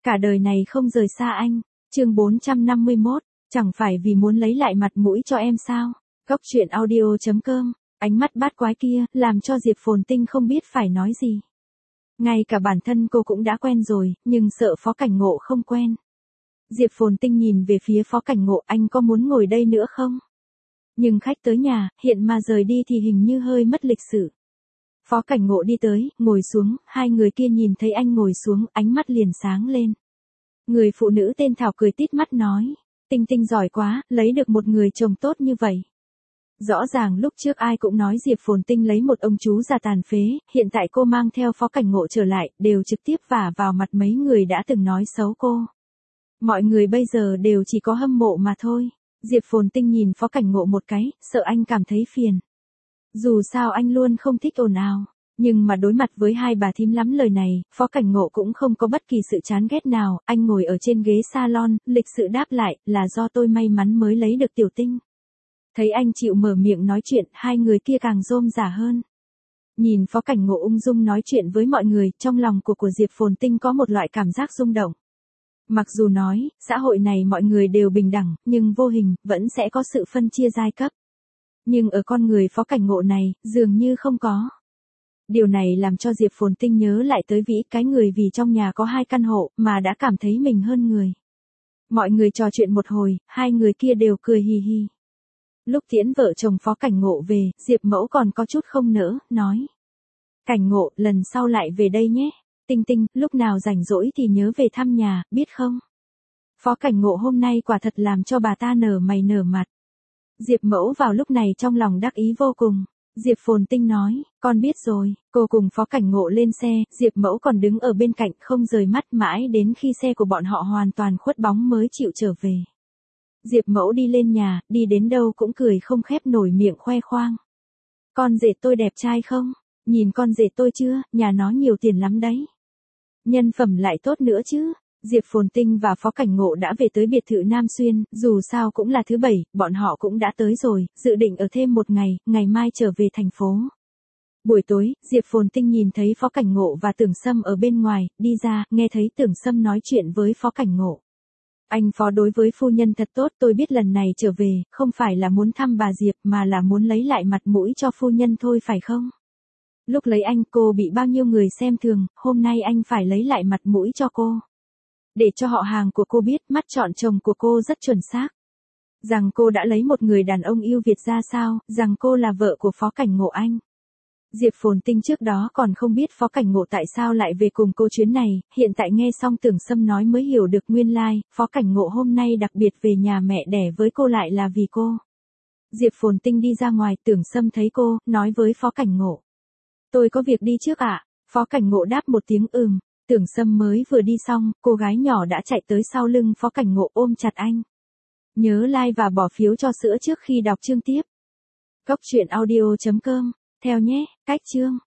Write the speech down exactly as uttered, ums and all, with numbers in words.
Cả đời này không rời xa anh. Chương bốn trăm năm mươi mốt, chẳng phải vì muốn lấy lại mặt mũi cho em sao? Góc truyện audio chấm com. Ánh mắt bát quái kia, làm cho Diệp Phồn Tinh không biết phải nói gì. Ngay cả bản thân cô cũng đã quen rồi, nhưng sợ Phó Cảnh Ngộ không quen. Diệp Phồn Tinh nhìn về phía Phó Cảnh Ngộ, anh có muốn ngồi đây nữa không? Nhưng khách tới nhà, hiện mà rời đi thì hình như hơi mất lịch sự. Phó Cảnh Ngộ đi tới, ngồi xuống, hai người kia nhìn thấy anh ngồi xuống, ánh mắt liền sáng lên. Người phụ nữ tên Thảo cười tít mắt nói, Tinh Tinh giỏi quá, lấy được một người chồng tốt như vậy. Rõ ràng lúc trước ai cũng nói Diệp Phồn Tinh lấy một ông chú già tàn phế, hiện tại cô mang theo Phó Cảnh Ngộ trở lại, đều trực tiếp vả vào mặt mấy người đã từng nói xấu cô. Mọi người bây giờ đều chỉ có hâm mộ mà thôi. Diệp Phồn Tinh nhìn Phó Cảnh Ngộ một cái, sợ anh cảm thấy phiền. Dù sao anh luôn không thích ồn ào. Nhưng mà đối mặt với hai bà thím lắm lời này, Phó Cảnh Ngộ cũng không có bất kỳ sự chán ghét nào. Anh ngồi ở trên ghế salon, lịch sự đáp lại, là do tôi may mắn mới lấy được Tiểu Tinh. Thấy anh chịu mở miệng nói chuyện, hai người kia càng rôm rả hơn. Nhìn Phó Cảnh Ngộ ung dung nói chuyện với mọi người, trong lòng của của Diệp Phồn Tinh có một loại cảm giác rung động. Mặc dù nói, xã hội này mọi người đều bình đẳng, nhưng vô hình, vẫn sẽ có sự phân chia giai cấp. Nhưng ở con người Phó Cảnh Ngộ này, dường như không có. Điều này làm cho Diệp Phồn Tinh nhớ lại tới Vĩ, cái người vì trong nhà có hai căn hộ, mà đã cảm thấy mình hơn người. Mọi người trò chuyện một hồi, hai người kia đều cười hì hì. Lúc tiễn vợ chồng Phó Cảnh Ngộ về, Diệp Mẫu còn có chút không nỡ, nói. Cảnh Ngộ, lần sau lại về đây nhé. Tinh Tinh, lúc nào rảnh rỗi thì nhớ về thăm nhà, biết không? Phó Cảnh Ngộ hôm nay quả thật làm cho bà ta nở mày nở mặt. Diệp Mẫu vào lúc này trong lòng đắc ý vô cùng. Diệp Phồn Tinh nói, con biết rồi. Cô cùng Phó Cảnh Ngộ lên xe, Diệp Mẫu còn đứng ở bên cạnh không rời mắt mãi đến khi xe của bọn họ hoàn toàn khuất bóng mới chịu trở về. Diệp Mẫu đi lên nhà, đi đến đâu cũng cười không khép nổi miệng khoe khoang. Con rể tôi đẹp trai không? Nhìn con rể tôi chưa, nhà nó nhiều tiền lắm đấy. Nhân phẩm lại tốt nữa chứ. Diệp Phồn Tinh và Phó Cảnh Ngộ đã về tới biệt thự Nam Xuyên, dù sao cũng là thứ bảy, bọn họ cũng đã tới rồi, dự định ở thêm một ngày, ngày mai trở về thành phố. Buổi tối, Diệp Phồn Tinh nhìn thấy Phó Cảnh Ngộ và Tưởng Sâm ở bên ngoài, đi ra, nghe thấy Tưởng Sâm nói chuyện với Phó Cảnh Ngộ. Anh Phó đối với phu nhân thật tốt, tôi biết lần này trở về, không phải là muốn thăm bà Diệp mà là muốn lấy lại mặt mũi cho phu nhân thôi phải không? Lúc lấy anh cô bị bao nhiêu người xem thường, hôm nay anh phải lấy lại mặt mũi cho cô. Để cho họ hàng của cô biết mắt chọn chồng của cô rất chuẩn xác. Rằng cô đã lấy một người đàn ông yêu Việt ra sao, rằng cô là vợ của Phó Cảnh Ngộ anh. Diệp Phồn Tinh trước đó còn không biết Phó Cảnh Ngộ tại sao lại về cùng cô chuyến này, hiện tại nghe xong Tưởng Sâm nói mới hiểu được nguyên lai, Phó Cảnh Ngộ hôm nay đặc biệt về nhà mẹ đẻ với cô lại là vì cô. Diệp Phồn Tinh đi ra ngoài, Tưởng Sâm thấy cô, nói với Phó Cảnh Ngộ. Tôi có việc đi trước ạ. À? Phó Cảnh Ngộ đáp một tiếng ừm. Tưởng Sâm mới vừa đi xong, cô gái nhỏ đã chạy tới sau lưng Phó Cảnh Ngộ ôm chặt anh. Nhớ like và bỏ phiếu cho sữa trước khi đọc chương tiếp. Góc truyện audio chấm com, theo nhé, cách chương.